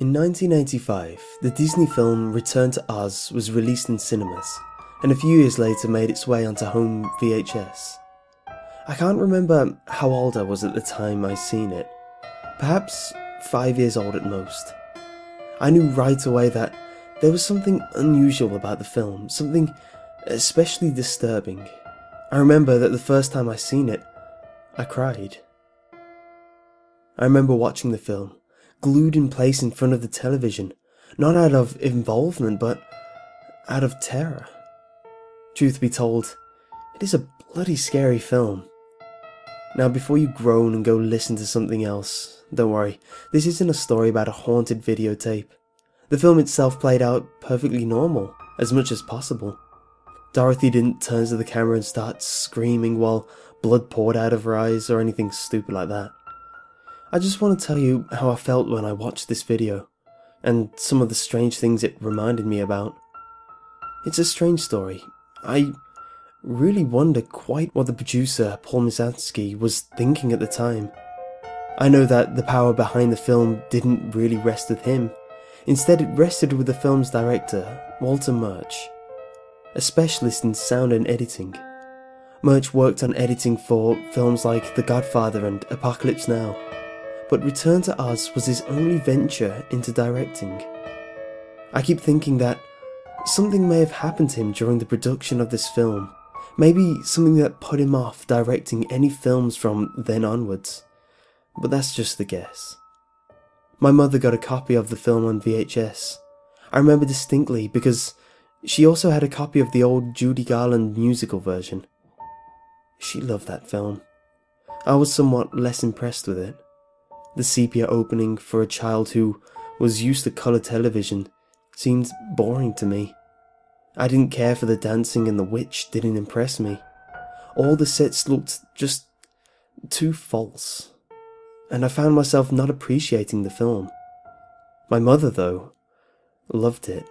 In 1985, the Disney film Return to Oz was released in cinemas, and a few years later made its way onto home VHS. I can't remember how old I was at the time I seen it, perhaps 5 years old at most. I knew right away that there was something unusual about the film, something especially disturbing. I remember that the first time I seen it, I cried. I remember watching the film, glued in place in front of the television, not out of involvement, but out of terror. Truth be told, it is a bloody scary film. Now, before you groan and go listen to something else, don't worry, this isn't a story about a haunted videotape. The film itself played out perfectly normal, as much as possible. Dorothy didn't turn to the camera and start screaming while blood poured out of her eyes or anything stupid like that. I just want to tell you how I felt when I watched this video, and some of the strange things it reminded me about. It's a strange story. I really wonder quite what the producer, Paul Mazursky, was thinking at the time. I know that the power behind the film didn't really rest with him. Instead, it rested with the film's director, Walter Murch, a specialist in sound and editing. Murch worked on editing for films like The Godfather and Apocalypse Now, but Return to Oz was his only venture into directing. I keep thinking that something may have happened to him during the production of this film, maybe something that put him off directing any films from then onwards, but that's just a guess. My mother got a copy of the film on VHS. I remember distinctly because she also had a copy of the old Judy Garland musical version. She loved that film. I was somewhat less impressed with it. The sepia opening for a child who was used to colour television seemed boring to me. I didn't care for the dancing, and the witch didn't impress me. All the sets looked just too false, and I found myself not appreciating the film. My mother, though, loved it.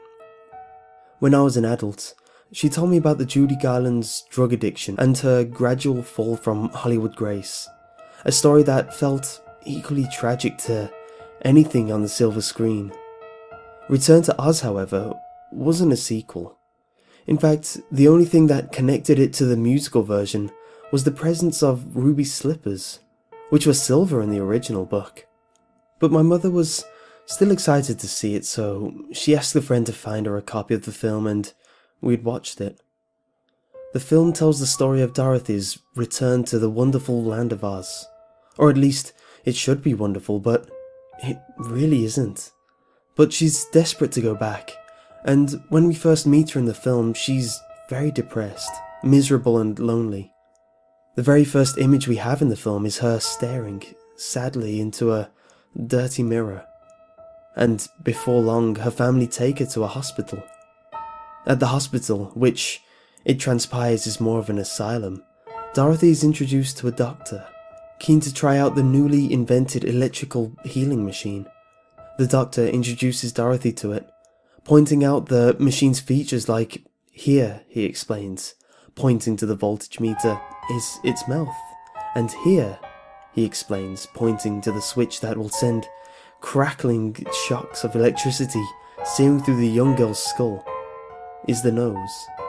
When I was an adult, she told me about the Judy Garland's drug addiction and her gradual fall from Hollywood grace, a story that felt equally tragic to anything on the silver screen. Return to Oz, however, wasn't a sequel. In fact, the only thing that connected it to the musical version was the presence of ruby slippers, which were silver in the original book. But my mother was still excited to see it, so she asked a friend to find her a copy of the film, and we'd watched it. The film tells the story of Dorothy's return to the wonderful land of Oz. Or at least, it should be wonderful, but it really isn't. But she's desperate to go back, and when we first meet her in the film, she's very depressed, miserable and lonely. The very first image we have in the film is her staring, sadly, into a dirty mirror. And before long, her family take her to a hospital. At the hospital, which it transpires is more of an asylum, Dorothy is introduced to a doctor, keen to try out the newly invented electrical healing machine. The doctor introduces Dorothy to it, pointing out the machine's features like, "Here," he explains, pointing to the voltage meter, "is its mouth. And here," he explains, pointing to the switch that will send crackling shocks of electricity searing through the young girl's skull, "is the nose."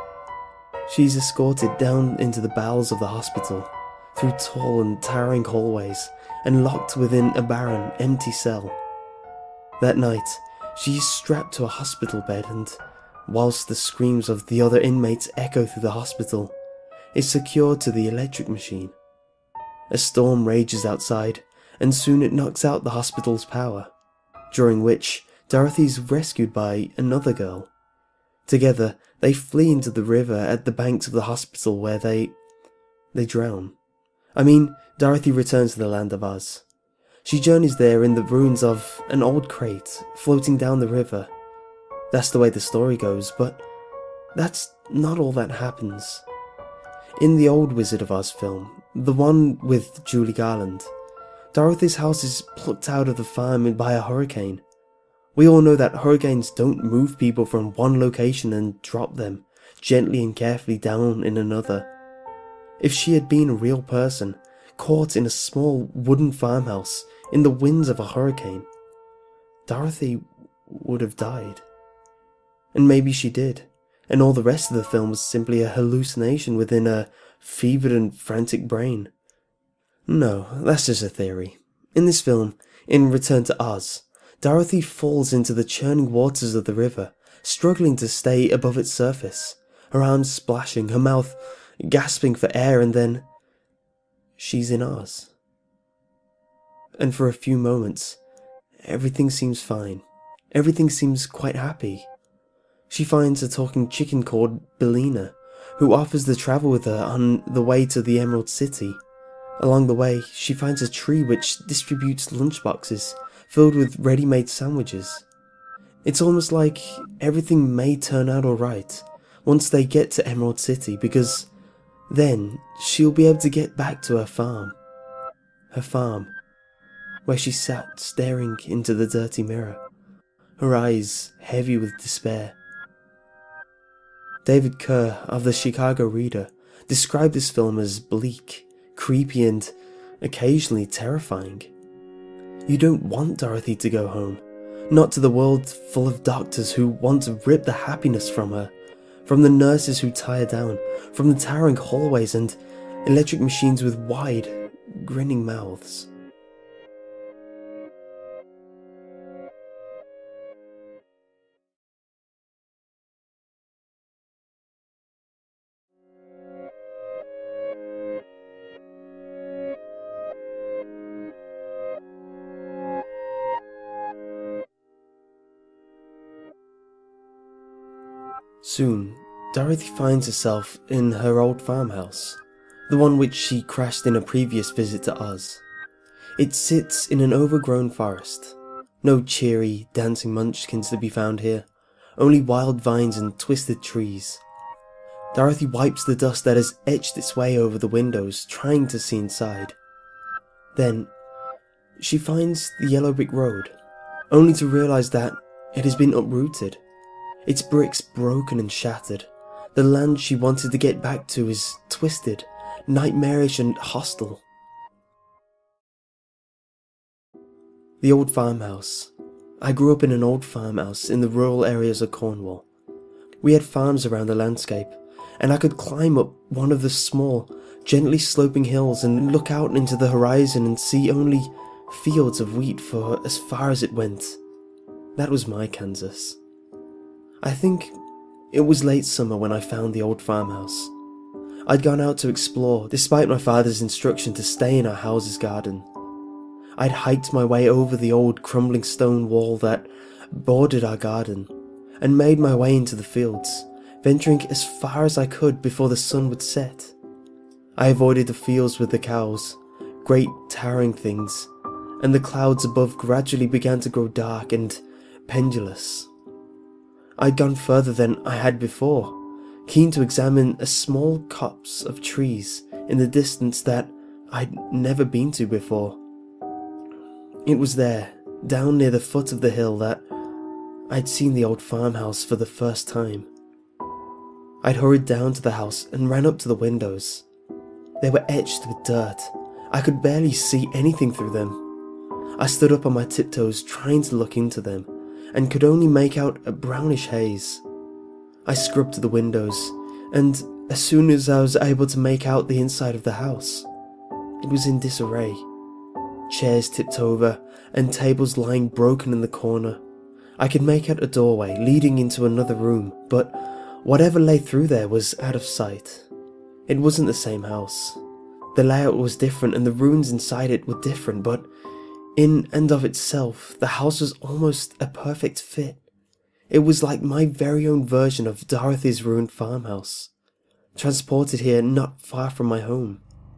She's escorted down into the bowels of the hospital, through tall and towering hallways, and locked within a barren, empty cell. That night, she's strapped to a hospital bed, and whilst the screams of the other inmates echo through the hospital, is secured to the electric machine. A storm rages outside, and soon it knocks out the hospital's power, during which Dorothy's rescued by another girl. Together, they flee into the river at the banks of the hospital where they drown. Dorothy returns to the land of Oz. She journeys there in the ruins of an old crate floating down the river. That's the way the story goes, but that's not all that happens. In the old Wizard of Oz film, the one with Judy Garland, Dorothy's house is plucked out of the farm by a hurricane. We all know that hurricanes don't move people from one location and drop them gently and carefully down in another. If she had been a real person, caught in a small wooden farmhouse in the winds of a hurricane, Dorothy would have died. And maybe she did, and all the rest of the film was simply a hallucination within her fevered and frantic brain. No, that's just a theory. In this film, in Return to Oz, Dorothy falls into the churning waters of the river, struggling to stay above its surface, her arms splashing, her mouth gasping for air, and then she's in Oz. And for a few moments, everything seems fine. Everything seems quite happy. She finds a talking chicken called Billina, who offers to travel with her on the way to the Emerald City. Along the way, she finds a tree which distributes lunchboxes filled with ready-made sandwiches. It's almost like everything may turn out alright once they get to Emerald City, because then she'll be able to get back to her farm. Her farm, where she sat staring into the dirty mirror, her eyes heavy with despair. David Kerr of the Chicago Reader described this film as bleak, creepy, and occasionally terrifying. You don't want Dorothy to go home, not to the world full of doctors who want to rip the happiness from her, from the nurses who tie her down, from the towering hallways and electric machines with wide, grinning mouths. Soon, Dorothy finds herself in her old farmhouse, the one which she crashed in a previous visit to Oz. It sits in an overgrown forest. No cheery, dancing munchkins to be found here, only wild vines and twisted trees. Dorothy wipes the dust that has etched its way over the windows, trying to see inside. Then, she finds the yellow brick road, only to realise that it has been uprooted. Its bricks broken and shattered. The land she wanted to get back to is twisted, nightmarish and hostile. The old farmhouse. I grew up in an old farmhouse in the rural areas of Cornwall. We had farms around the landscape, and I could climb up one of the small, gently sloping hills and look out into the horizon and see only fields of wheat for as far as it went. That was my Kansas. I think it was late summer when I found the old farmhouse. I'd gone out to explore, despite my father's instruction to stay in our house's garden. I'd hiked my way over the old crumbling stone wall that bordered our garden, and made my way into the fields, venturing as far as I could before the sun would set. I avoided the fields with the cows, great towering things, and the clouds above gradually began to grow dark and pendulous. I'd gone further than I had before, keen to examine a small copse of trees in the distance that I'd never been to before. It was there, down near the foot of the hill, that I'd seen the old farmhouse for the first time. I'd hurried down to the house and ran up to the windows. They were etched with dirt. I could barely see anything through them. I stood up on my tiptoes trying to look into them, and could only make out a brownish haze. I scrubbed the windows, and as soon as I was able to make out the inside of the house, it was in disarray. Chairs tipped over, and tables lying broken in the corner. I could make out a doorway leading into another room, but whatever lay through there was out of sight. It wasn't the same house. The layout was different, and the rooms inside it were different, but in and of itself, the house was almost a perfect fit. It was like my very own version of Dorothy's ruined farmhouse, transported here not far from my home.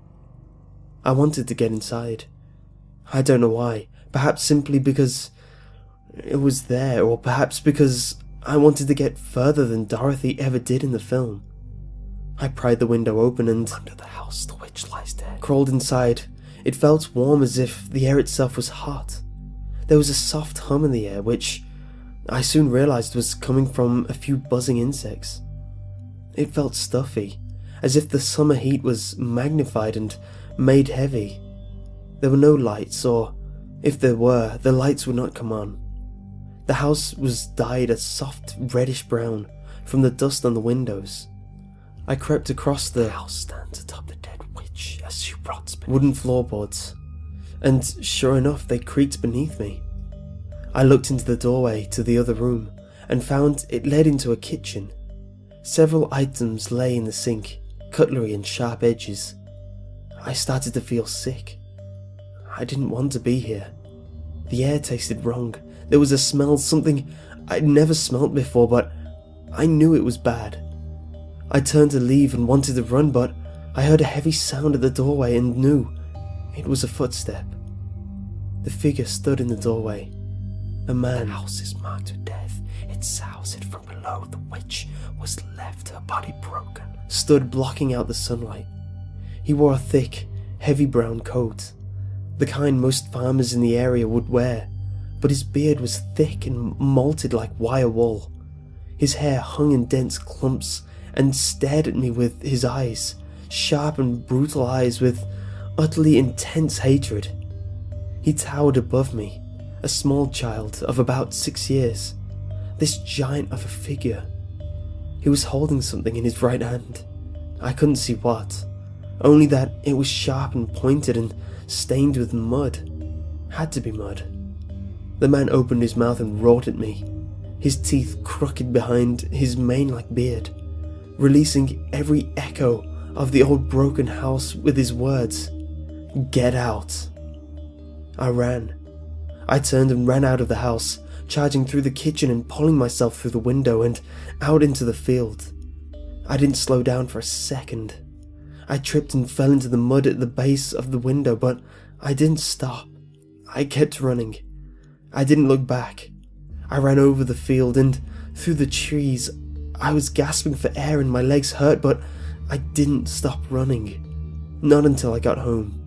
I wanted to get inside. I don't know why, perhaps simply because it was there, or perhaps because I wanted to get further than Dorothy ever did in the film. I pried the window open and, under the house the witch lies dead, crawled inside. It felt warm, as if the air itself was hot. There was a soft hum in the air, which I soon realised was coming from a few buzzing insects. It felt stuffy, as if the summer heat was magnified and made heavy. There were no lights, or if there were, the lights would not come on. The house was dyed a soft reddish brown from the dust on the windows. I crept across the house stands atop the dead witch as she rots wooden floorboards, and sure enough they creaked beneath me. I looked into the doorway to the other room and found it led into a kitchen. Several items lay in the sink, cutlery and sharp edges. I started to feel sick. I didn't want to be here. The air tasted wrong. There was a smell, something I'd never smelt before, but I knew it was bad. I turned to leave and wanted to run, but I heard a heavy sound at the doorway and knew it was a footstep. The figure stood in the doorway. A man. The house is marked to death. It soused from below. The witch was left, her body broken. Stood blocking out the sunlight. He wore a thick, heavy brown coat, the kind most farmers in the area would wear, but his beard was thick and malted like wire wool. His hair hung in dense clumps and stared at me with his eyes, sharp and brutal eyes with utterly intense hatred. He towered above me, a small child of about 6 years, this giant of a figure. He was holding something in his right hand. I couldn't see what, only that it was sharp and pointed and stained with mud. Had to be mud. The man opened his mouth and roared at me, his teeth crooked behind his mane-like beard, releasing every echo of the old broken house with his words. "Get out." I ran. I turned and ran out of the house, charging through the kitchen and pulling myself through the window and out into the field. I didn't slow down for a second. I tripped and fell into the mud at the base of the window, but I didn't stop. I kept running. I didn't look back. I ran over the field and through the trees. I was gasping for air and my legs hurt, but I didn't stop running. Not until I got home.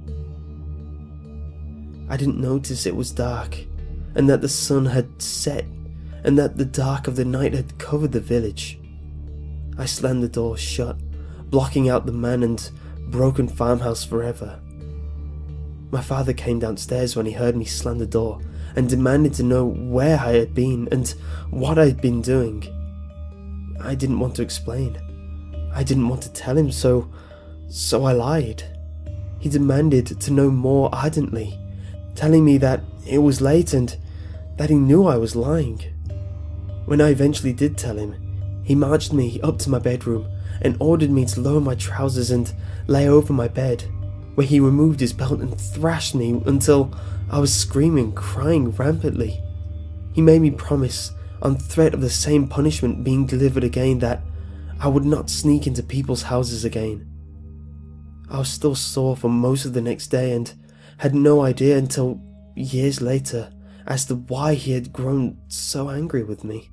I didn't notice it was dark, and that the sun had set, and that the dark of the night had covered the village. I slammed the door shut, blocking out the man and broken farmhouse forever. My father came downstairs when he heard me slam the door and demanded to know where I had been and what I had been doing. I didn't want to explain. I didn't want to tell him, so I lied. He demanded to know more ardently, telling me that it was late and that he knew I was lying. When I eventually did tell him, he marched me up to my bedroom and ordered me to lower my trousers and lay over my bed, where he removed his belt and thrashed me until I was screaming, crying rampantly. He made me promise, on threat of the same punishment being delivered again, that I would not sneak into people's houses again. I was still sore for most of the next day and had no idea until years later as to why he had grown so angry with me.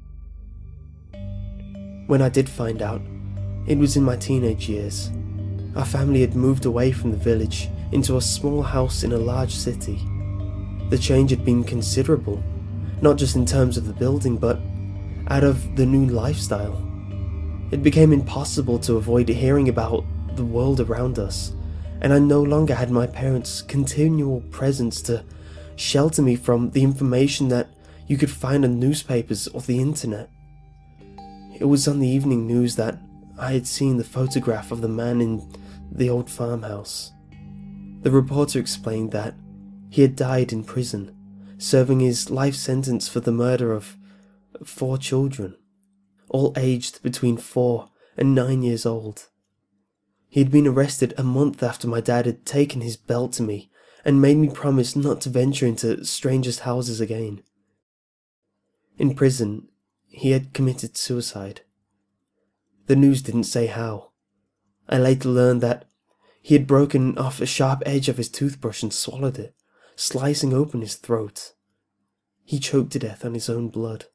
When I did find out, it was in my teenage years. Our family had moved away from the village into a small house in a large city. The change had been considerable, not just in terms of the building, but out of the new lifestyle. It became impossible to avoid hearing about the world around us, and I no longer had my parents' continual presence to shelter me from the information that you could find on newspapers or the internet. It was on the evening news that I had seen the photograph of the man in the old farmhouse. The reporter explained that he had died in prison, serving his life sentence for the murder of 4 children, all aged between 4 and 9 years old. He had been arrested a month after my dad had taken his belt to me and made me promise not to venture into strangers' houses again. In prison, he had committed suicide. The news didn't say how. I later learned that he had broken off a sharp edge of his toothbrush and swallowed it, slicing open his throat. He choked to death on his own blood.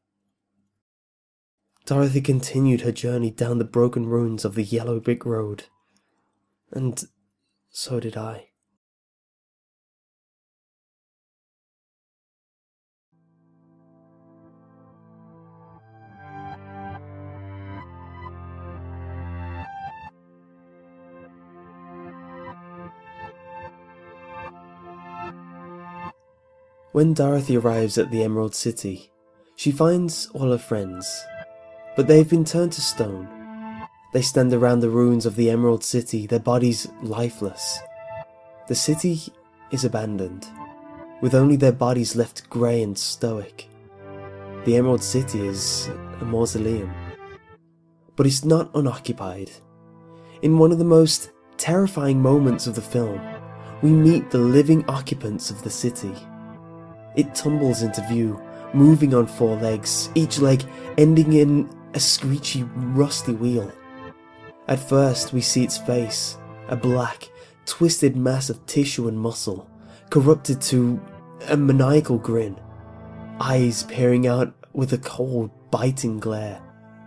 Dorothy continued her journey down the broken ruins of the yellow brick road. And so did I. When Dorothy arrives at the Emerald City, She finds all her friends, but they've been turned to stone. They stand around the ruins of the Emerald City, their bodies lifeless. The city is abandoned, with only their bodies left grey and stoic. The Emerald City is a mausoleum, but it's not unoccupied. In one of the most terrifying moments of the film, we meet the living occupants of the city. It tumbles into view, moving on 4 legs, each leg ending in a screechy, rusty wheel. At first we see its face, a black, twisted mass of tissue and muscle, corrupted to a maniacal grin, eyes peering out with a cold, biting glare.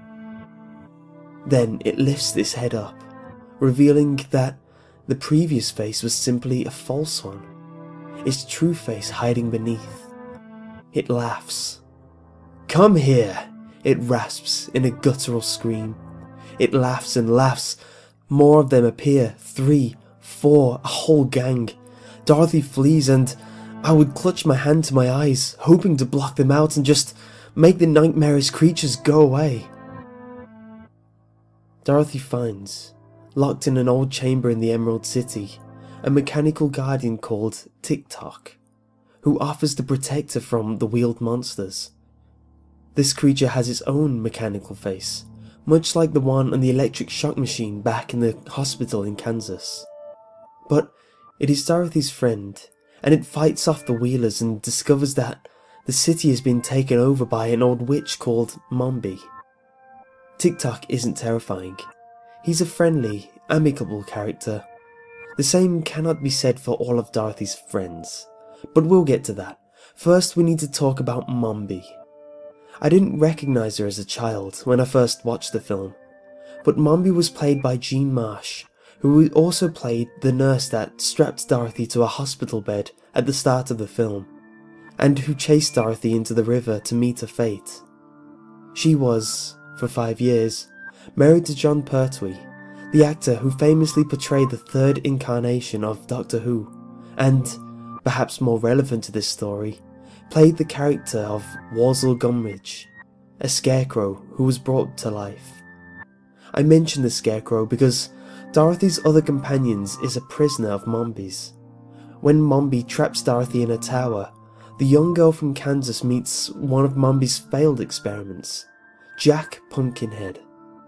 Then it lifts its head up, revealing that the previous face was simply a false one, its true face hiding beneath. It laughs. "Come here!" it rasps in a guttural scream. It laughs and laughs. More of them appear, 3, 4, a whole gang. Dorothy flees and I would clutch my hand to my eyes, hoping to block them out and just make the nightmarish creatures go away. Dorothy finds, locked in an old chamber in the Emerald City, a mechanical guardian called Tick-Tock, who offers to protect her from the wheeled monsters. This creature has its own mechanical face, much like the one on the electric shock machine back in the hospital in Kansas. But it is Dorothy's friend, and it fights off the Wheelers and discovers that the city has been taken over by an old witch called Mombi. Tick-Tock isn't terrifying. He's a friendly, amicable character. The same cannot be said for all of Dorothy's friends, but we'll get to that. First we need to talk about Mombi. I didn't recognise her as a child when I first watched the film, but Mombi was played by Jean Marsh, who also played the nurse that strapped Dorothy to a hospital bed at the start of the film, and who chased Dorothy into the river to meet her fate. She was, for 5 years, married to Jon Pertwee, the actor who famously portrayed the 3rd incarnation of Doctor Who, and, perhaps more relevant to this story, played the character of Worzel Gummidge, a scarecrow who was brought to life. I mention the scarecrow because Dorothy's other companions is a prisoner of Mombi's. When Mombi traps Dorothy in a tower, the young girl from Kansas meets one of Mombi's failed experiments, Jack Pumpkinhead.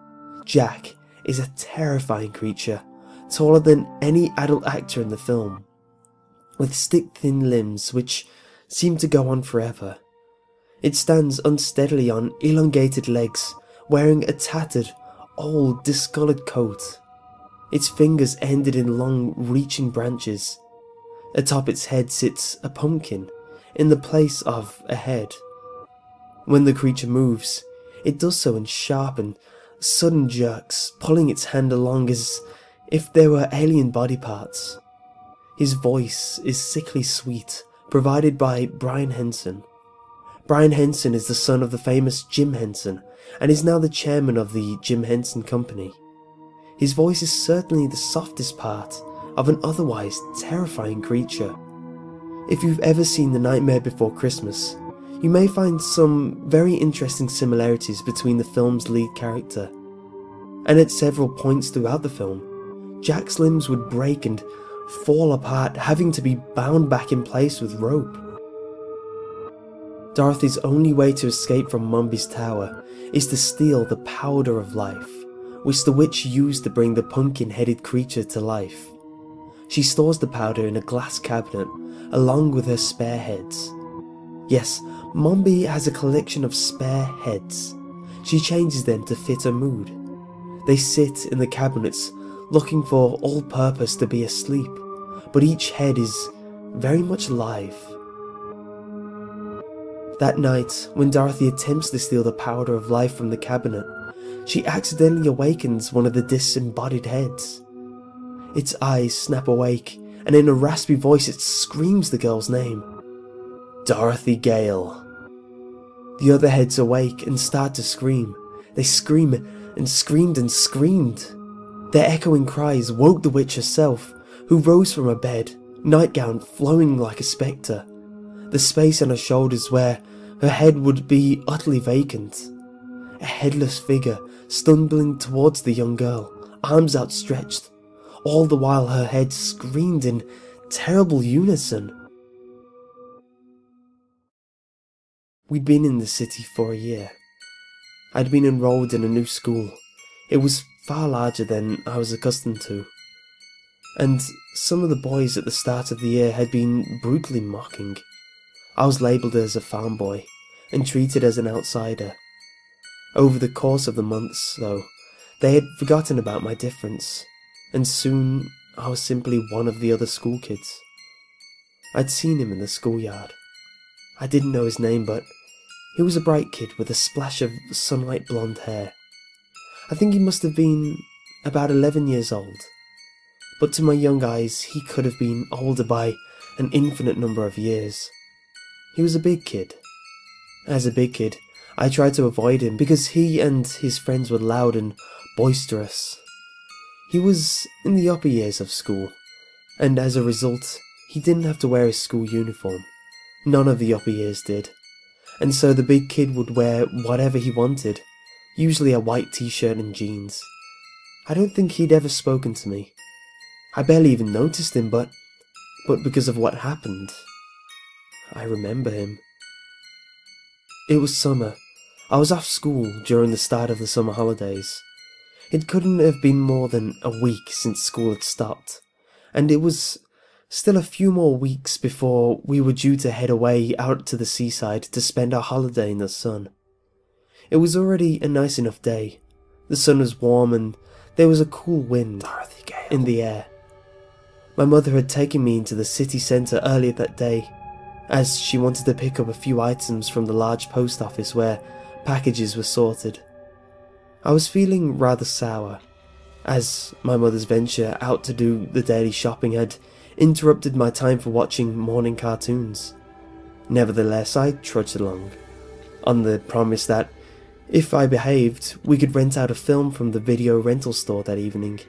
Jack is a terrifying creature, taller than any adult actor in the film, with stick-thin limbs which seem to go on forever. It stands unsteadily on elongated legs, wearing a tattered, old, discoloured coat. Its fingers ended in long, reaching branches. Atop its head sits a pumpkin, in the place of a head. When the creature moves, it does so in sharp and sudden jerks, pulling its hand along as if there were alien body parts. His voice is sickly sweet, provided by Brian Henson. Brian Henson is the son of the famous Jim Henson, and is now the chairman of the Jim Henson Company. His voice is certainly the softest part of an otherwise terrifying creature. If you've ever seen The Nightmare Before Christmas, you may find some very interesting similarities between the film's lead character. And at several points throughout the film, Jack's limbs would break and fall apart, having to be bound back in place with rope. Dorothy's only way to escape from Mombi's tower is to steal the powder of life, which the witch used to bring the pumpkin-headed creature to life. She stores the powder in a glass cabinet, along with her spare heads. Yes, Mombi has a collection of spare heads. She changes them to fit her mood. They sit in the cabinets, looking for all purpose to be asleep, but each head is very much alive. That night, when Dorothy attempts to steal the powder of life from the cabinet, she accidentally awakens one of the disembodied heads. Its eyes snap awake, and in a raspy voice it screams the girl's name. Dorothy Gale. The other heads awake and start to scream. They scream and screamed and screamed. Their echoing cries woke the witch herself, who rose from her bed, nightgown flowing like a spectre. The space on her shoulders where Her head would be utterly vacant. A headless figure stumbling towards the young girl, arms outstretched, all the while her head screamed in terrible unison. We'd been in the city for a year. I'd been enrolled in a new school. It was far larger than I was accustomed to. And some of the boys at the start of the year had been brutally mocking. I was labelled as a farm boy and treated as an outsider. Over the course of the months, though, they had forgotten about my difference, and soon I was simply one of the other school kids. I'd seen him in the schoolyard. I didn't know his name, but he was a bright kid with a splash of sunlight blonde hair. I think he must have been about 11 years old, but to my young eyes he could have been older by an infinite number of years. He was a big kid. As a big kid, I tried to avoid him because he and his friends were loud and boisterous. He was in the upper years of school, and as a result, he didn't have to wear his school uniform. None of the upper years did, and so the big kid would wear whatever he wanted, usually a white t-shirt and jeans. I don't think he'd ever spoken to me. I barely even noticed him, but because of what happened, I remember him. It was summer. I was off school during the start of the summer holidays. It couldn't have been more than a week since school had stopped, and it was still a few more weeks before we were due to head away out to the seaside to spend our holiday in the sun. It was already a nice enough day. The sun was warm and there was a cool wind in the air. My mother had taken me into the city centre earlier that day, as she wanted to pick up a few items from the large post office where packages were sorted. I was feeling rather sour, as my mother's venture out to do the daily shopping had interrupted my time for watching morning cartoons. Nevertheless, I trudged along, on the promise that, if I behaved, we could rent out a film from the video rental store that evening.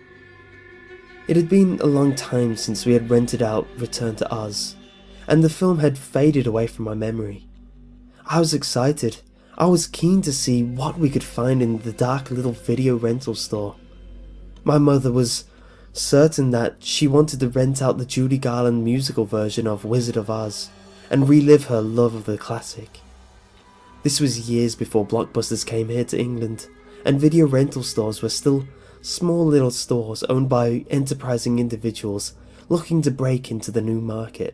It had been a long time since we had rented out Return to Oz, and the film had faded away from my memory. I was excited. I was keen to see what we could find in the dark little video rental store. My mother was certain that she wanted to rent out the Judy Garland musical version of Wizard of Oz and relive her love of the classic. This was years before Blockbusters came here to England, and video rental stores were still small little stores owned by enterprising individuals looking to break into the new market.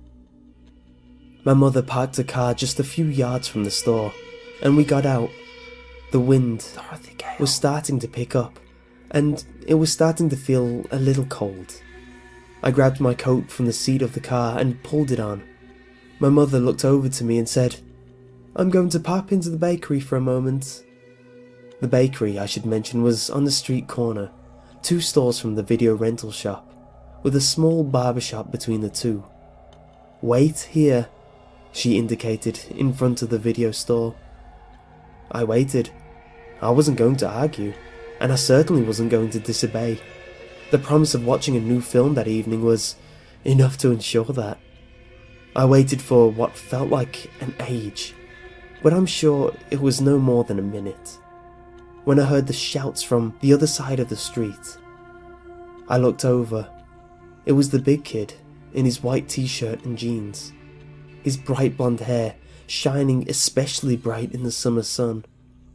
My mother parked a car just a few yards from the store, and we got out. The wind was starting to pick up, and it was starting to feel a little cold. I grabbed my coat from the seat of the car and pulled it on. My mother looked over to me and said, "I'm going to pop into the bakery for a moment." The bakery, I should mention, was on the street corner, 2 stores from the video rental shop, with a small barber shop between the two. "Wait here," she indicated in front of the video store. I waited. I wasn't going to argue, and I certainly wasn't going to disobey. The promise of watching a new film that evening was enough to ensure that. I waited for what felt like an age, but I'm sure it was no more than a minute, when I heard the shouts from the other side of the street. I looked over. It was the big kid, in his white t-shirt and jeans, his bright blonde hair shining especially bright in the summer sun.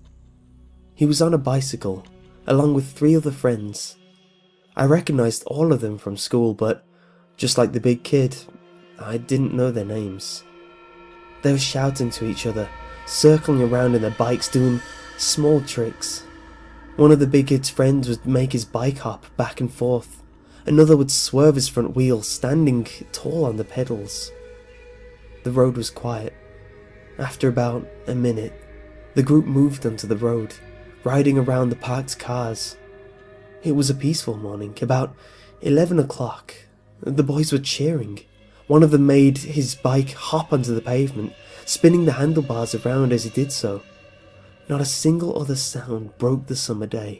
He was on a bicycle, along with 3 other friends. I recognized all of them from school, but just like the big kid, I didn't know their names. They were shouting to each other, circling around in their bikes, doing small tricks. One of the big kid's friends would make his bike hop back and forth. Another would swerve his front wheel, standing tall on the pedals. The road was quiet. After about a minute, the group moved onto the road, riding around the parked cars. It was a peaceful morning. About 11 o'clock, the boys were cheering. One of them made his bike hop onto the pavement, spinning the handlebars around as he did so. Not a single other sound broke the summer day.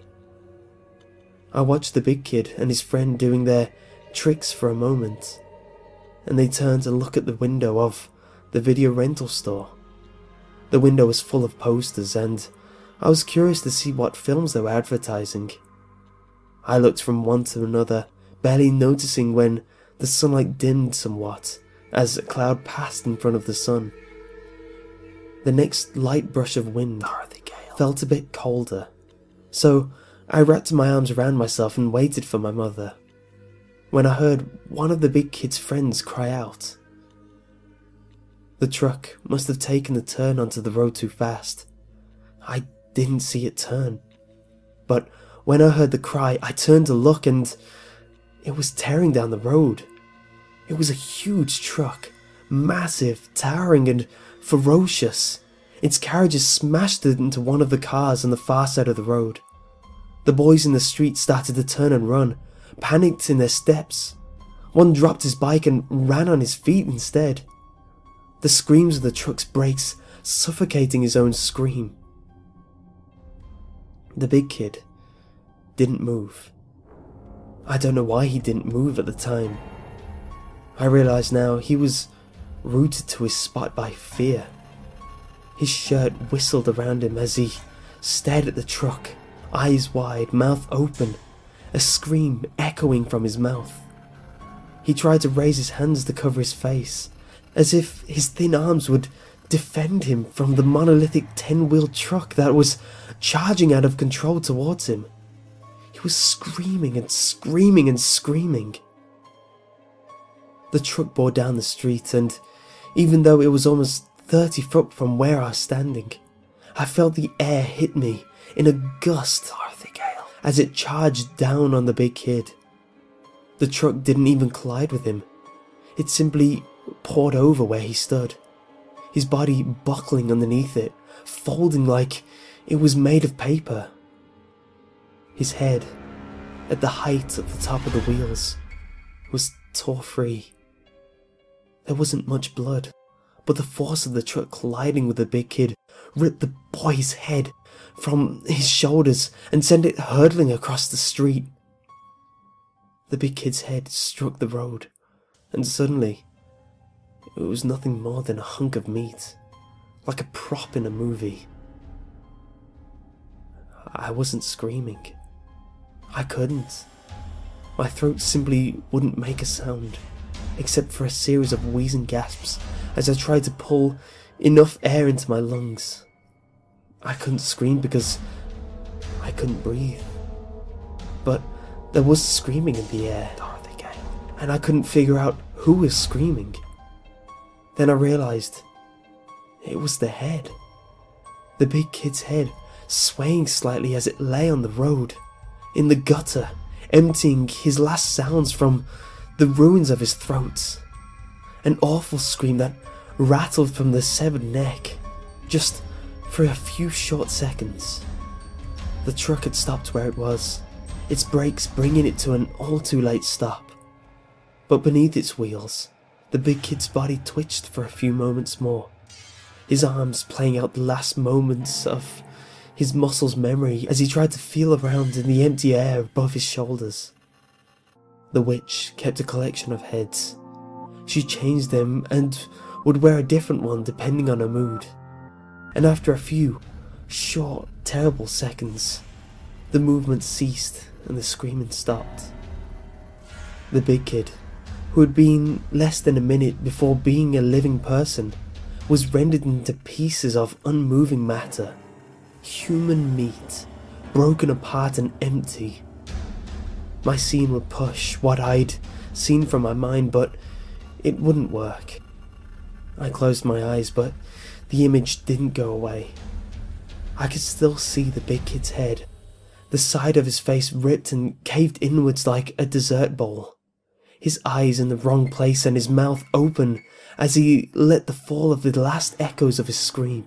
I watched the big kid and his friend doing their tricks for a moment, and they turned to look at the window of the video rental store, The window was full of posters, and I was curious to see what films they were advertising. I looked from one to another, barely noticing when the sunlight dimmed somewhat as a cloud passed in front of the sun. The next light brush of wind felt a bit colder, so I wrapped my arms around myself and waited for my mother, when I heard one of the big kid's friends cry out. The truck must have taken a turn onto the road too fast. I didn't see it turn, but when I heard the cry, I turned to look, and it was tearing down the road. It was a huge truck, massive, towering, and ferocious. Its carriages smashed into one of the cars on the far side of the road. The boys in the street started to turn and run, panicked in their steps. One dropped his bike and ran on his feet instead. The screams of the truck's brakes suffocating his own scream. The big kid didn't move. I don't know why he didn't move at the time. I realize now he was rooted to his spot by fear. His shirt whistled around him as he stared at the truck, eyes wide, mouth open, a scream echoing from his mouth. He tried to raise his hands to cover his face, as if his thin arms would defend him from the monolithic 10-wheeled truck that was charging out of control towards him. He was screaming and screaming and screaming. The truck bore down the street, and even though it was almost 30 foot from where I was standing, I felt the air hit me in a gust as it charged down on the big kid. The truck didn't even collide with him. It simply poured over where he stood, his body buckling underneath it, folding like it was made of paper. His head, at the height of the top of the wheels, was tore free. There wasn't much blood, but the force of the truck colliding with the big kid ripped the boy's head from his shoulders and sent it hurtling across the street. The big kid's head struck the road, and suddenly it was nothing more than a hunk of meat, like a prop in a movie. I wasn't screaming. I couldn't. My throat simply wouldn't make a sound, except for a series of wheezing gasps as I tried to pull enough air into my lungs. I couldn't scream because I couldn't breathe. But there was screaming in the air, and I couldn't figure out who was screaming. Then I realized it was the head. The big kid's head, swaying slightly as it lay on the road, in the gutter, emptying his last sounds from the ruins of his throat. An awful scream that rattled from the severed neck, just for a few short seconds. The truck had stopped where it was, its brakes bringing it to an all-too-late stop. But beneath its wheels, the big kid's body twitched for a few moments more, his arms playing out the last moments of his muscles' memory as he tried to feel around in the empty air above his shoulders. The witch kept a collection of heads. She changed them and would wear a different one depending on her mood. And after a few short, terrible seconds, the movement ceased and the screaming stopped. The big kid, who had been less than a minute before being a living person, was rendered into pieces of unmoving matter, human meat, broken apart and empty. My scene would push what I'd seen from my mind, but it wouldn't work. I closed my eyes, but the image didn't go away. I could still see the big kid's head, the side of his face ripped and caved inwards like a dessert bowl, his eyes in the wrong place and his mouth open as he let the fall of the last echoes of his scream.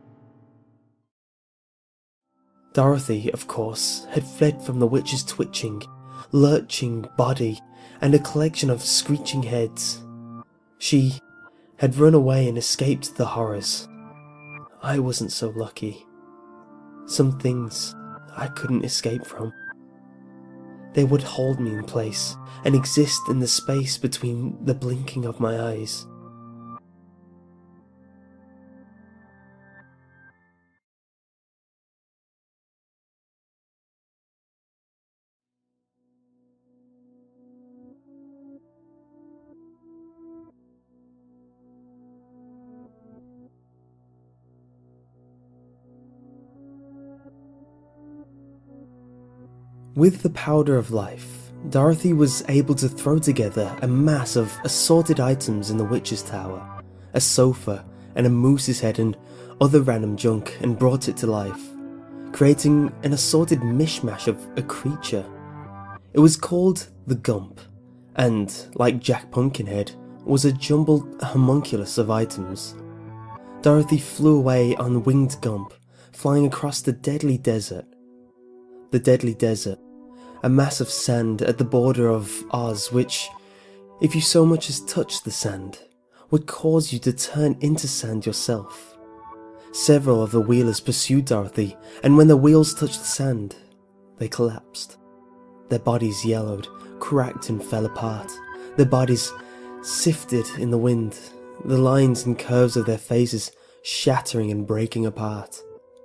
Dorothy, of course, had fled from the witch's twitching, lurching body and a collection of screeching heads. She had run away and escaped the horrors. I wasn't so lucky. Some things I couldn't escape from. They would hold me in place and exist in the space between the blinking of my eyes. With the powder of life, Dorothy was able to throw together a mass of assorted items in the witch's tower, a sofa and a moose's head and other random junk, and brought it to life, creating an assorted mishmash of a creature. It was called the Gump, and, like Jack Pumpkinhead, was a jumbled homunculus of items. Dorothy flew away on Winged Gump, flying across the Deadly Desert. The Deadly Desert, a mass of sand at the border of Oz which, if you so much as touched the sand, would cause you to turn into sand yourself. Several of the wheelers pursued Dorothy, and when the wheels touched the sand, they collapsed. Their bodies yellowed, cracked and fell apart. Their bodies sifted in the wind, the lines and curves of their faces shattering and breaking apart.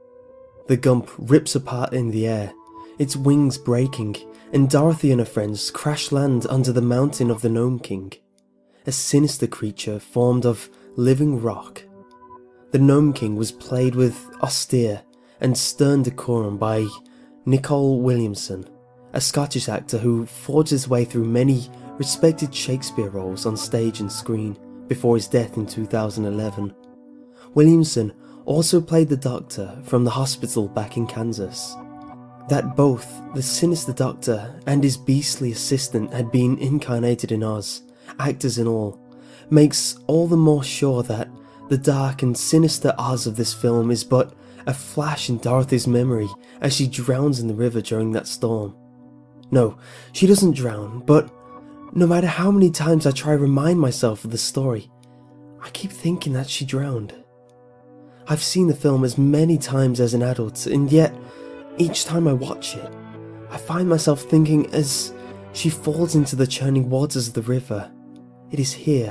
The Gump rips apart in the air, its wings breaking, and Dorothy and her friends crash land under the mountain of the Gnome King, a sinister creature formed of living rock. The Gnome King was played with austere and stern decorum by Nicol Williamson, a Scottish actor who forged his way through many respected Shakespeare roles on stage and screen before his death in 2011. Williamson also played the Doctor from the hospital back in Kansas. That both the sinister Doctor and his beastly assistant had been incarnated in Oz, actors and all, makes all the more sure that the dark and sinister Oz of this film is but a flash in Dorothy's memory as she drowns in the river during that storm. No, she doesn't drown, but no matter how many times I try to remind myself of the story, I keep thinking that she drowned. I've seen the film as many times as an adult, and yet, each time I watch it, I find myself thinking as she falls into the churning waters of the river, it is here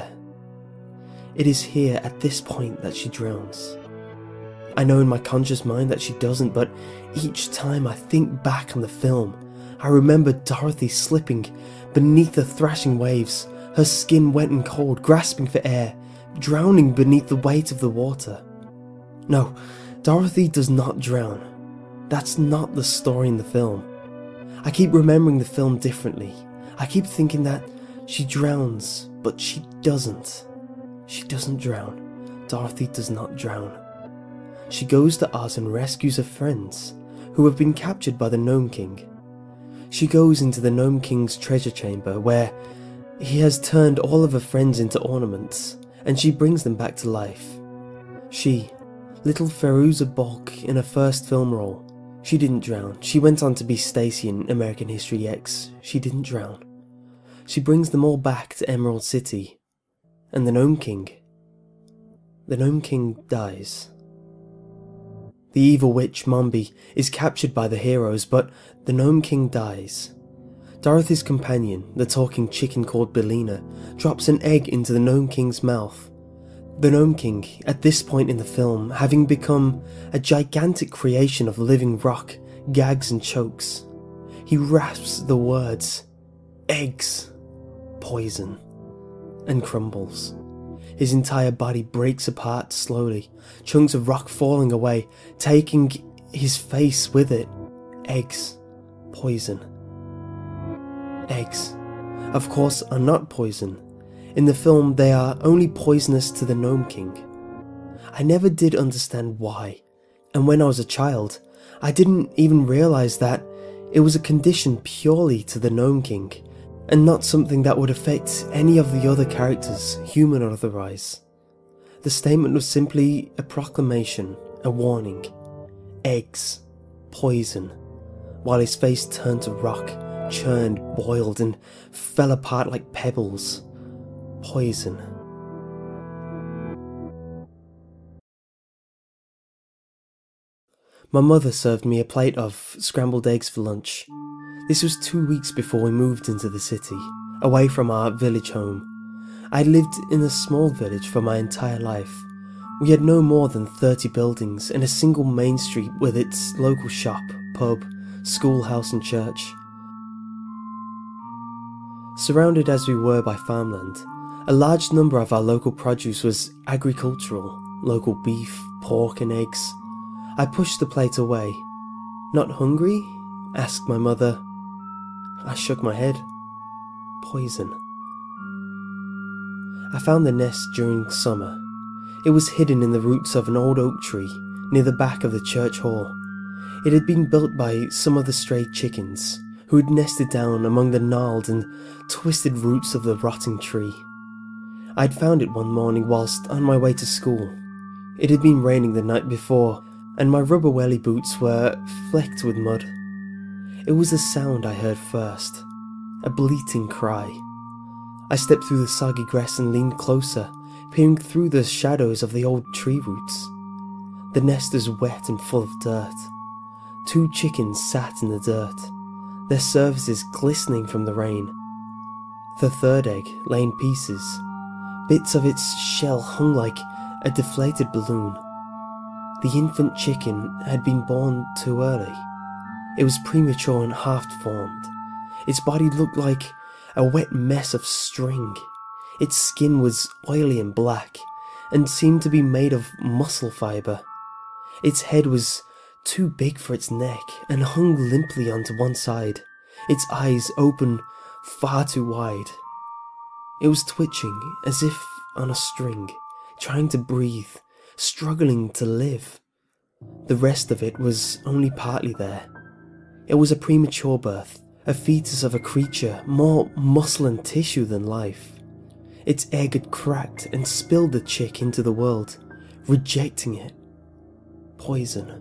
at this point that she drowns. I know in my conscious mind that she doesn't, but each time I think back on the film, I remember Dorothy slipping beneath the thrashing waves, her skin wet and cold, grasping for air, drowning beneath the weight of the water. No, Dorothy does not drown. That's not the story in the film. I keep remembering the film differently. I keep thinking that she drowns, but she doesn't. She doesn't drown. Dorothy does not drown. She goes to Oz and rescues her friends, who have been captured by the Gnome King. She goes into the Gnome King's treasure chamber, where he has turned all of her friends into ornaments, and she brings them back to life. She, little Fairuza Balk in her first film role, she didn't drown. She went on to be Stacy in American History X. She didn't drown. She brings them all back to Emerald City. And the Gnome King dies. The evil witch Mombi is captured by the heroes, but the Gnome King dies. Dorothy's companion, the talking chicken called Billina, drops an egg into the Gnome King's mouth. The Gnome King, at this point in the film, having become a gigantic creation of living rock, gags and chokes, he rasps the words, "Eggs, poison," and crumbles. His entire body breaks apart slowly, chunks of rock falling away, taking his face with it. Eggs, poison. Eggs, of course, are not poison. In the film, they are only poisonous to the Gnome King. I never did understand why, and when I was a child, I didn't even realise that it was a condition purely to the Gnome King, and not something that would affect any of the other characters, human or otherwise. The statement was simply a proclamation, a warning. Eggs, poison, while his face turned to rock, churned, boiled, and fell apart like pebbles. Poison. My mother served me a plate of scrambled eggs for lunch. This was 2 weeks before we moved into the city, away from our village home. I lived in a small village for my entire life. We had no more than 30 buildings and a single main street with its local shop, pub, schoolhouse and church. Surrounded as we were by farmland, a large number of our local produce was agricultural, local beef, pork and eggs. I pushed the plate away. "Not hungry?" asked my mother. I shook my head. Poison. I found the nest during summer. It was hidden in the roots of an old oak tree near the back of the church hall. It had been built by some of the stray chickens who had nested down among the gnarled and twisted roots of the rotting tree. I had found it one morning whilst on my way to school. It had been raining the night before, and my rubber welly boots were flecked with mud. It was the sound I heard first, a bleating cry. I stepped through the soggy grass and leaned closer, peering through the shadows of the old tree roots. The nest was wet and full of dirt. 2 chickens sat in the dirt, their surfaces glistening from the rain. The 3rd egg lay in pieces. Bits of its shell hung like a deflated balloon. The infant chicken had been born too early. It was premature and half-formed. Its body looked like a wet mess of string. Its skin was oily and black, and seemed to be made of muscle fibre. Its head was too big for its neck, and hung limply onto one side, its eyes open far too wide. It was twitching, as if on a string, trying to breathe, struggling to live. The rest of it was only partly there. It was a premature birth, a fetus of a creature more muscle and tissue than life. Its egg had cracked and spilled the chick into the world, rejecting it. Poison.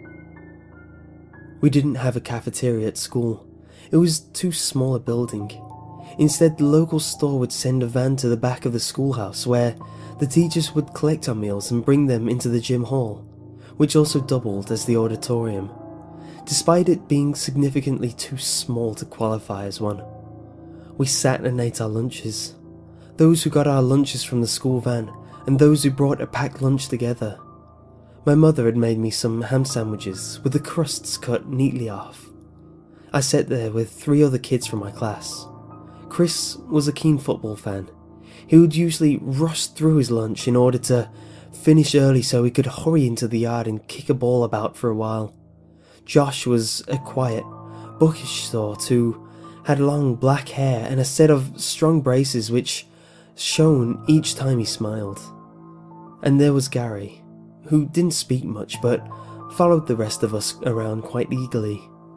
We didn't have a cafeteria at school. It was too small a building. Instead, the local store would send a van to the back of the schoolhouse where the teachers would collect our meals and bring them into the gym hall, which also doubled as the auditorium, despite it being significantly too small to qualify as one. We sat and ate our lunches. Those who got our lunches from the school van, and those who brought a packed lunch together. My mother had made me some ham sandwiches with the crusts cut neatly off. I sat there with 3 other kids from my class. Chris was a keen football fan. He would usually rush through his lunch in order to finish early so he could hurry into the yard and kick a ball about for a while. Josh was a quiet, bookish sort who had long black hair and a set of strong braces which shone each time he smiled. And there was Gary, who didn't speak much but followed the rest of us around quite eagerly.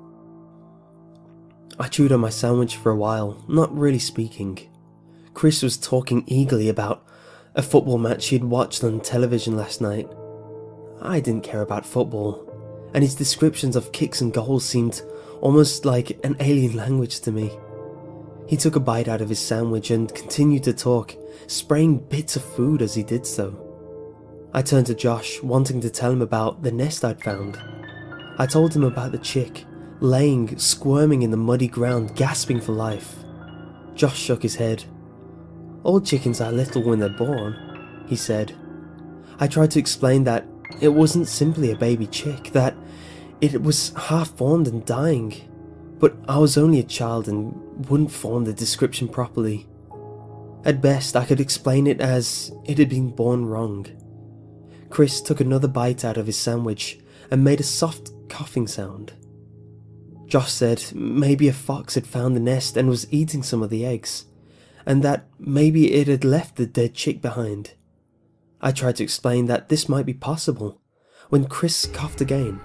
I chewed on my sandwich for a while, not really speaking. Chris was talking eagerly about a football match he'd watched on television last night. I didn't care about football, and his descriptions of kicks and goals seemed almost like an alien language to me. He took a bite out of his sandwich and continued to talk, spraying bits of food as he did so. I turned to Josh, wanting to tell him about the nest I'd found. I told him about the chick, laying, squirming in the muddy ground, gasping for life. Josh shook his head. "All chickens are little when they're born," he said. I tried to explain that it wasn't simply a baby chick, that it was half-formed and dying, but I was only a child and wouldn't form the description properly. At best, I could explain it as it had been born wrong. Chris took another bite out of his sandwich and made a soft coughing sound. Josh said maybe a fox had found the nest and was eating some of the eggs, and that maybe it had left the dead chick behind. I tried to explain that this might be possible, when Chris coughed again.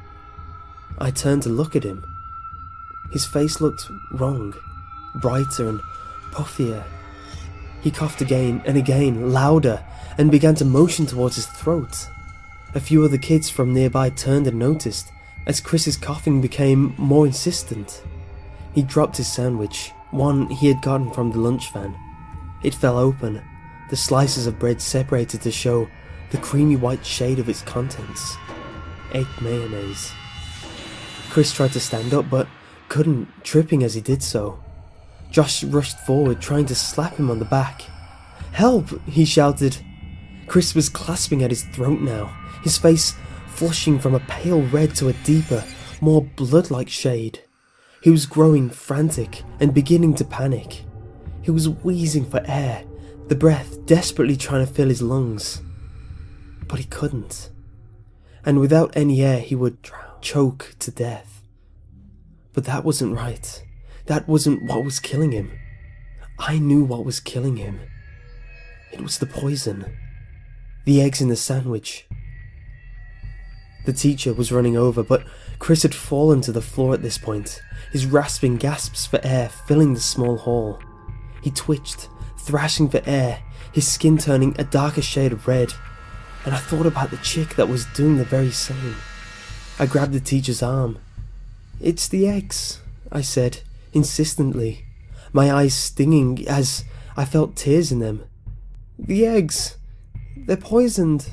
I turned to look at him. His face looked wrong, brighter and puffier. He coughed again and again, louder, and began to motion towards his throat. A few other kids from nearby turned and noticed, as Chris's coughing became more insistent. He dropped his sandwich, one he had gotten from the lunch van. It fell open, the slices of bread separated to show the creamy white shade of its contents. Egg mayonnaise. Chris tried to stand up but couldn't, tripping as he did so. Josh rushed forward, trying to slap him on the back. "Help!" he shouted. Chris was clasping at his throat now, his face flushing from a pale red to a deeper, more blood-like shade. He was growing frantic and beginning to panic. He was wheezing for air, the breath desperately trying to fill his lungs. But he couldn't. And without any air he would choke to death. But that wasn't right. That wasn't what was killing him. I knew what was killing him. It was the poison. The eggs in the sandwich. The teacher was running over, but Chris had fallen to the floor at this point, his rasping gasps for air filling the small hall. He twitched, thrashing for air, his skin turning a darker shade of red, and I thought about the chick that was doing the very same. I grabbed the teacher's arm. "It's the eggs," I said, insistently, my eyes stinging as I felt tears in them. "The eggs, they're poisoned."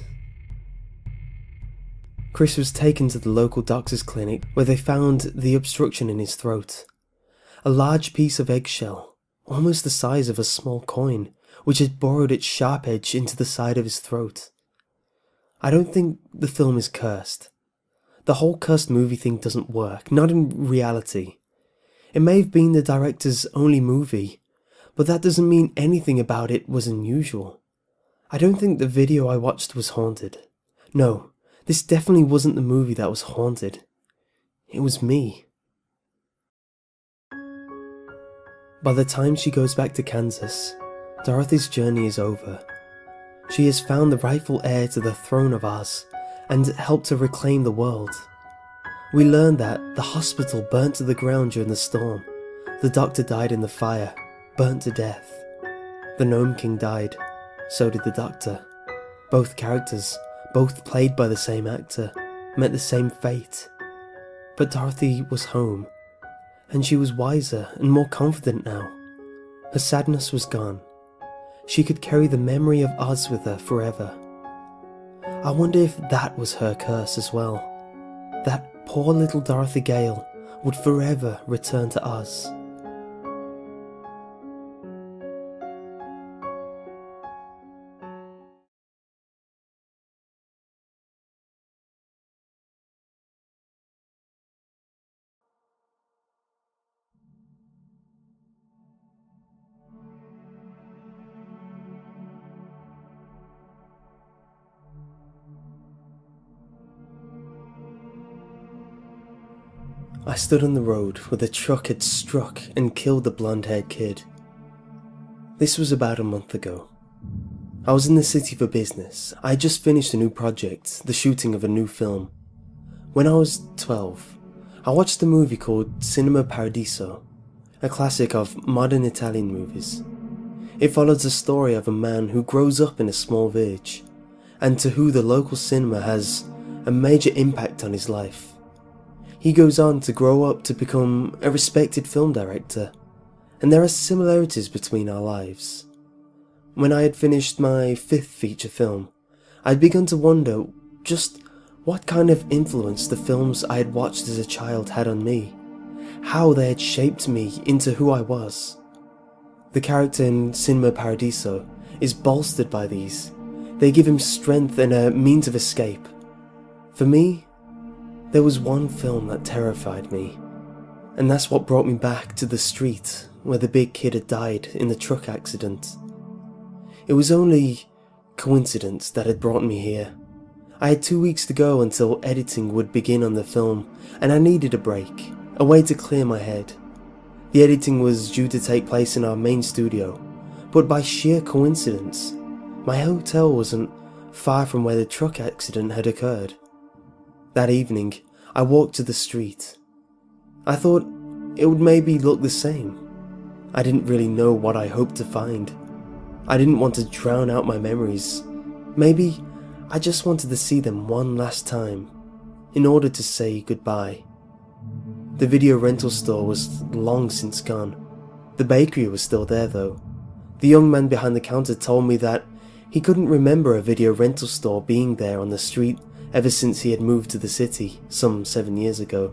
Chris was taken to the local doctor's clinic where they found the obstruction in his throat. A large piece of eggshell, almost the size of a small coin, which had burrowed its sharp edge into the side of his throat. I don't think the film is cursed. The whole cursed movie thing doesn't work, not in reality. It may have been the director's only movie, but that doesn't mean anything about it was unusual. I don't think the video I watched was haunted. No, this definitely wasn't the movie that was haunted. It was me. By the time she goes back to Kansas, Dorothy's journey is over. She has found the rightful heir to the throne of Oz and helped to reclaim the world. We learn that the hospital burnt to the ground during the storm. The doctor died in the fire, burnt to death. The Gnome King died, so did the doctor. Both characters, both played by the same actor, met the same fate. But Dorothy was home, and she was wiser and more confident now. Her sadness was gone. She could carry the memory of Oz with her forever. I wonder if that was her curse as well. That poor little Dorothy Gale would forever return to Oz. I stood on the road where the truck had struck and killed the blonde-haired kid. This was about a month ago. I was in the city for business. I had just finished a new project, the shooting of a new film. When I was 12, I watched a movie called Cinema Paradiso, a classic of modern Italian movies. It follows the story of a man who grows up in a small village, and to who the local cinema has a major impact on his life. He goes on to grow up to become a respected film director, and there are similarities between our lives. When I had finished my 5th feature film, I had begun to wonder just what kind of influence the films I had watched as a child had on me, how they had shaped me into who I was. The character in Cinema Paradiso is bolstered by these. They give him strength and a means of escape. For me, there was one film that terrified me, and that's what brought me back to the street where the big kid had died in the truck accident. It was only coincidence that had brought me here. I had 2 weeks to go until editing would begin on the film, and I needed a break, a way to clear my head. The editing was due to take place in our main studio, but by sheer coincidence, my hotel wasn't far from where the truck accident had occurred. That evening, I walked to the street. I thought it would maybe look the same. I didn't really know what I hoped to find. I didn't want to drown out my memories. Maybe I just wanted to see them one last time, in order to say goodbye. The video rental store was long since gone. The bakery was still there though. The young man behind the counter told me that he couldn't remember a video rental store being there on the street ever since he had moved to the city some 7 years ago.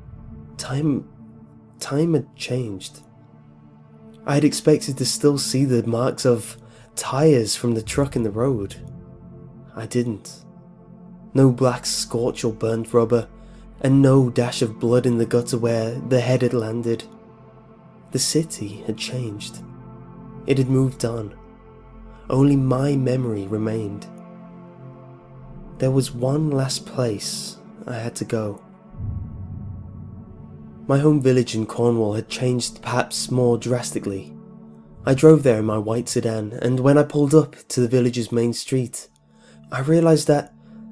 Time had changed. I had expected to still see the marks of tires from the truck in the road. I didn't. No black scorch or burnt rubber, and no dash of blood in the gutter where the head had landed. The city had changed. It had moved on. Only my memory remained. There was one last place I had to go. My home village in Cornwall had changed perhaps more drastically. I drove there in my white sedan, and when I pulled up to the village's main street, I realised that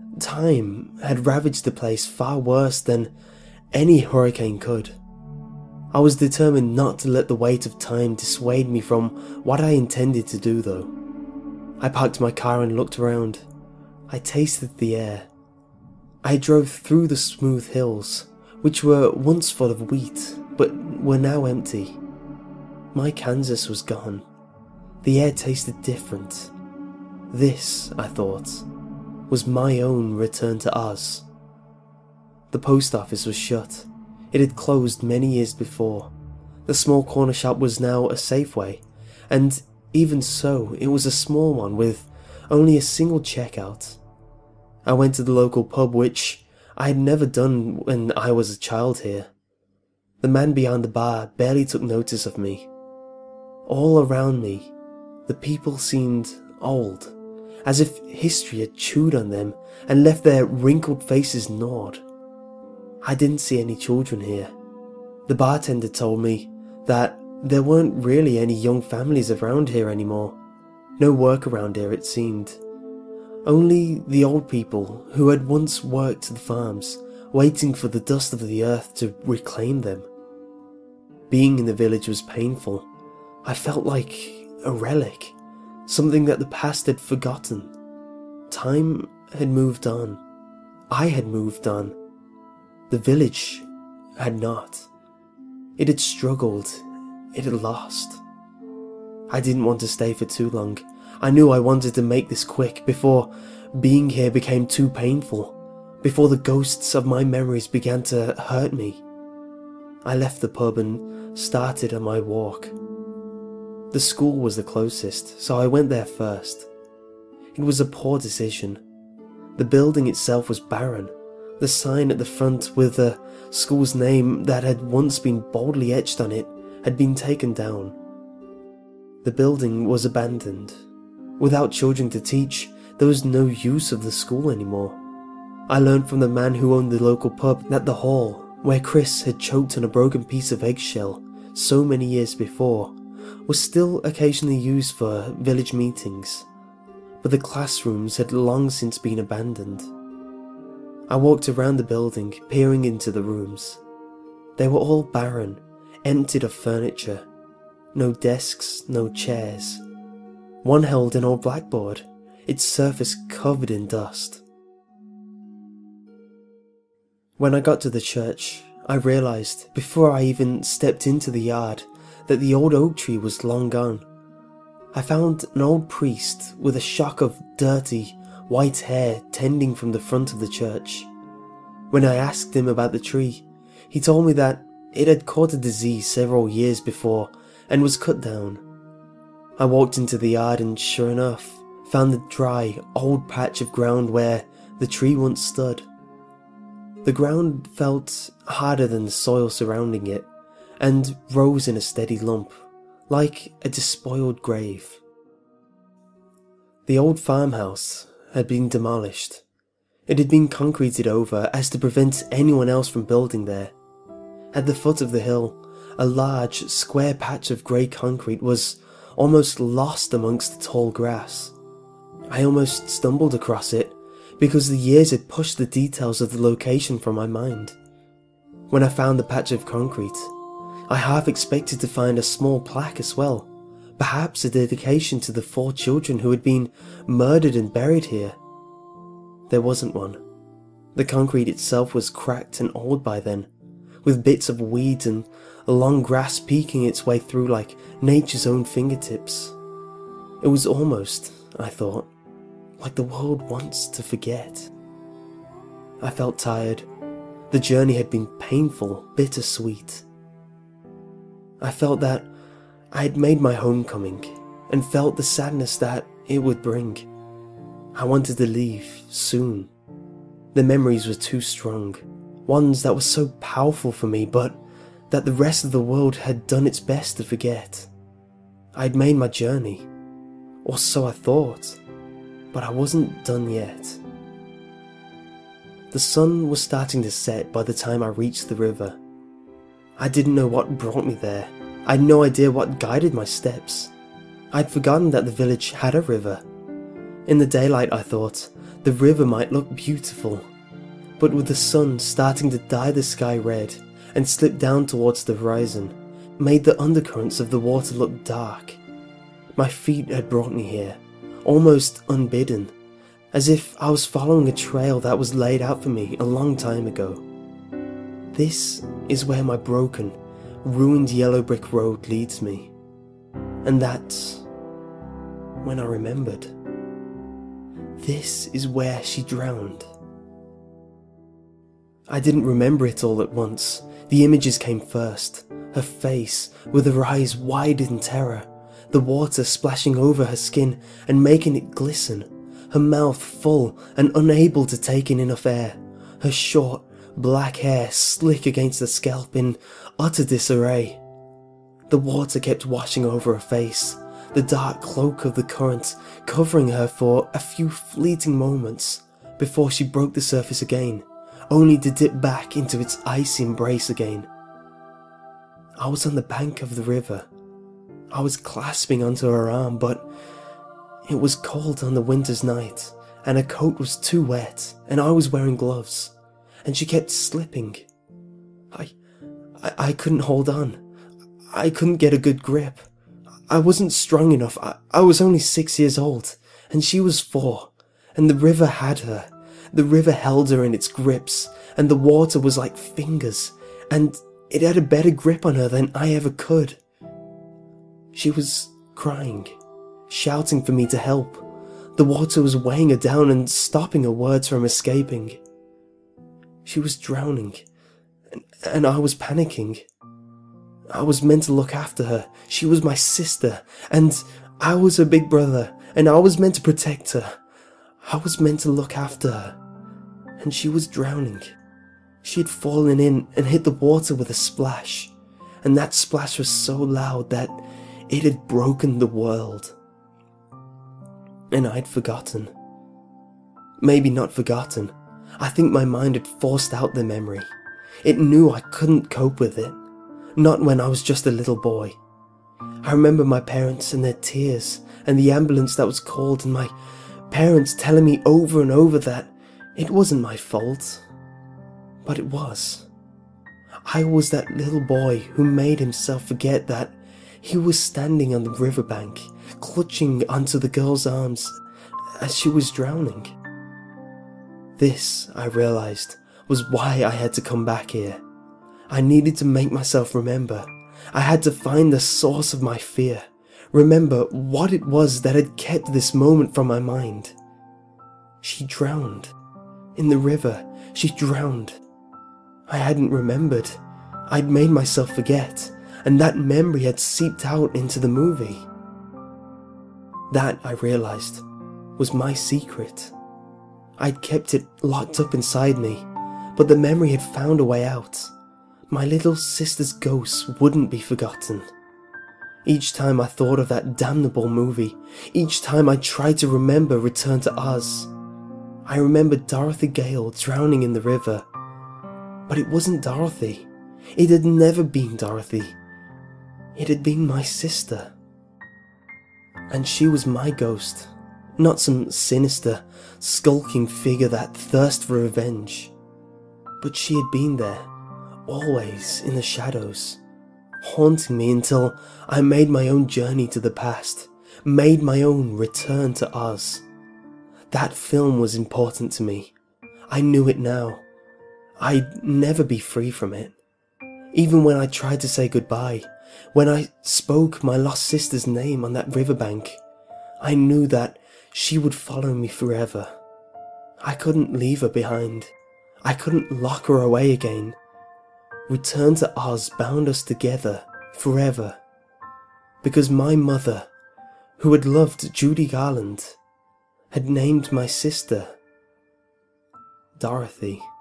time had ravaged the place far worse than any hurricane could. I was determined not to let the weight of time dissuade me from what I intended to do, though. I parked my car and looked around. I tasted the air. I drove through the smooth hills, which were once full of wheat, but were now empty. My Kansas was gone. The air tasted different. This, I thought, was my own return to Oz. The post office was shut. It had closed many years before. The small corner shop was now a Safeway, and even so, it was a small one with only a single checkout. I went to the local pub, which I had never done when I was a child here. The man behind the bar barely took notice of me. All around me, the people seemed old, as if history had chewed on them and left their wrinkled faces gnawed. I didn't see any children here. The bartender told me that there weren't really any young families around here anymore. No work around here, it seemed. Only the old people who had once worked the farms, waiting for the dust of the earth to reclaim them. Being in the village was painful. I felt like a relic, something that the past had forgotten. Time had moved on. I had moved on. The village had not. It had struggled. It had lost. I didn't want to stay for too long. I knew I wanted to make this quick before being here became too painful, before the ghosts of my memories began to hurt me. I left the pub and started on my walk. The school was the closest, so I went there first. It was a poor decision. The building itself was barren. The sign at the front with the school's name that had once been boldly etched on it had been taken down. The building was abandoned. Without children to teach, there was no use of the school anymore. I learned from the man who owned the local pub that the hall, where Chris had choked on a broken piece of eggshell so many years before, was still occasionally used for village meetings, but the classrooms had long since been abandoned. I walked around the building, peering into the rooms. They were all barren, emptied of furniture. No desks, no chairs. One held an old blackboard, its surface covered in dust. When I got to the church, I realised, before I even stepped into the yard, that the old oak tree was long gone. I found an old priest with a shock of dirty, white hair tending from the front of the church. When I asked him about the tree, he told me that it had caught a disease several years before and was cut down. I walked into the yard and, sure enough, found the dry, old patch of ground where the tree once stood. The ground felt harder than the soil surrounding it, and rose in a steady lump, like a despoiled grave. The old farmhouse had been demolished. It had been concreted over as to prevent anyone else from building there. At the foot of the hill, a large, square patch of grey concrete was almost lost amongst the tall grass. I almost stumbled across it, because the years had pushed the details of the location from my mind. When I found the patch of concrete, I half expected to find a small plaque as well, perhaps a dedication to the 4 children who had been murdered and buried here. There wasn't one. The concrete itself was cracked and old by then, with bits of weeds and long grass peeking its way through like nature's own fingertips. It was almost, I thought, like the world wants to forget. I felt tired. The journey had been painful, bittersweet. I felt that I had made my homecoming, and felt the sadness that it would bring. I wanted to leave, soon. The memories were too strong, ones that were so powerful for me, but that the rest of the world had done its best to forget. I had made my journey, or so I thought, but I wasn't done yet. The sun was starting to set by the time I reached the river. I didn't know what brought me there. I had no idea what guided my steps. I'd forgotten that the village had a river. In the daylight, I thought, the river might look beautiful. But with the sun starting to dye the sky red and slip down towards the horizon, made the undercurrents of the water look dark. My feet had brought me here, almost unbidden, as if I was following a trail that was laid out for me a long time ago. This is where my broken, ruined yellow brick road leads me. And that's when I remembered. This is where she drowned. I didn't remember it all at once. The images came first. Her face, with her eyes wide in terror, the water splashing over her skin and making it glisten, her mouth full and unable to take in enough air, her short, black hair slick against the scalp in utter disarray. The water kept washing over her face, the dark cloak of the current covering her for a few fleeting moments before she broke the surface again, only to dip back into its icy embrace again. I was on the bank of the river. I was clasping onto her arm, but it was cold on the winter's night, and her coat was too wet, and I was wearing gloves, and she kept slipping. I couldn't hold on. I couldn't get a good grip. I wasn't strong enough. I was only 6 years old, and she was 4, and the river had her. The river held her in its grips, and the water was like fingers, and it had a better grip on her than I ever could. She was crying, shouting for me to help. The water was weighing her down and stopping her words from escaping. She was drowning, and I was panicking. I was meant to look after her. She was my sister, and I was her big brother, and I was meant to protect her. I was meant to look after her, and she was drowning. She had fallen in and hit the water with a splash, and that splash was so loud that it had broken the world. And I'd forgotten. Maybe not forgotten. I think my mind had forced out the memory. It knew I couldn't cope with it. Not when I was just a little boy. I remember my parents and their tears, and the ambulance that was called, and my parents telling me over and over that it wasn't my fault. But it was. I was that little boy who made himself forget that he was standing on the riverbank, clutching onto the girl's arms as she was drowning. This, I realized, was why I had to come back here. I needed to make myself remember. I had to find the source of my fear, remember what it was that had kept this moment from my mind. She drowned. In the river, she drowned. I hadn't remembered. I'd made myself forget, and that memory had seeped out into the movie. That, I realized, was my secret. I'd kept it locked up inside me, but the memory had found a way out. My little sister's ghost wouldn't be forgotten. Each time I thought of that damnable movie, each time I tried to remember Return to Oz, I remembered Dorothy Gale drowning in the river. But it wasn't Dorothy. It had never been Dorothy. It had been my sister. And she was my ghost, not some sinister, skulking figure that thirsted for revenge. But she had been there, always in the shadows, haunting me until I made my own journey to the past, made my own Return to Oz. That film was important to me. I knew it now. I'd never be free from it. Even when I tried to say goodbye, when I spoke my lost sister's name on that riverbank, I knew that she would follow me forever. I couldn't leave her behind. I couldn't lock her away again. Return to Oz bound us together forever. Because my mother, who had loved Judy Garland, had named my sister Dorothy.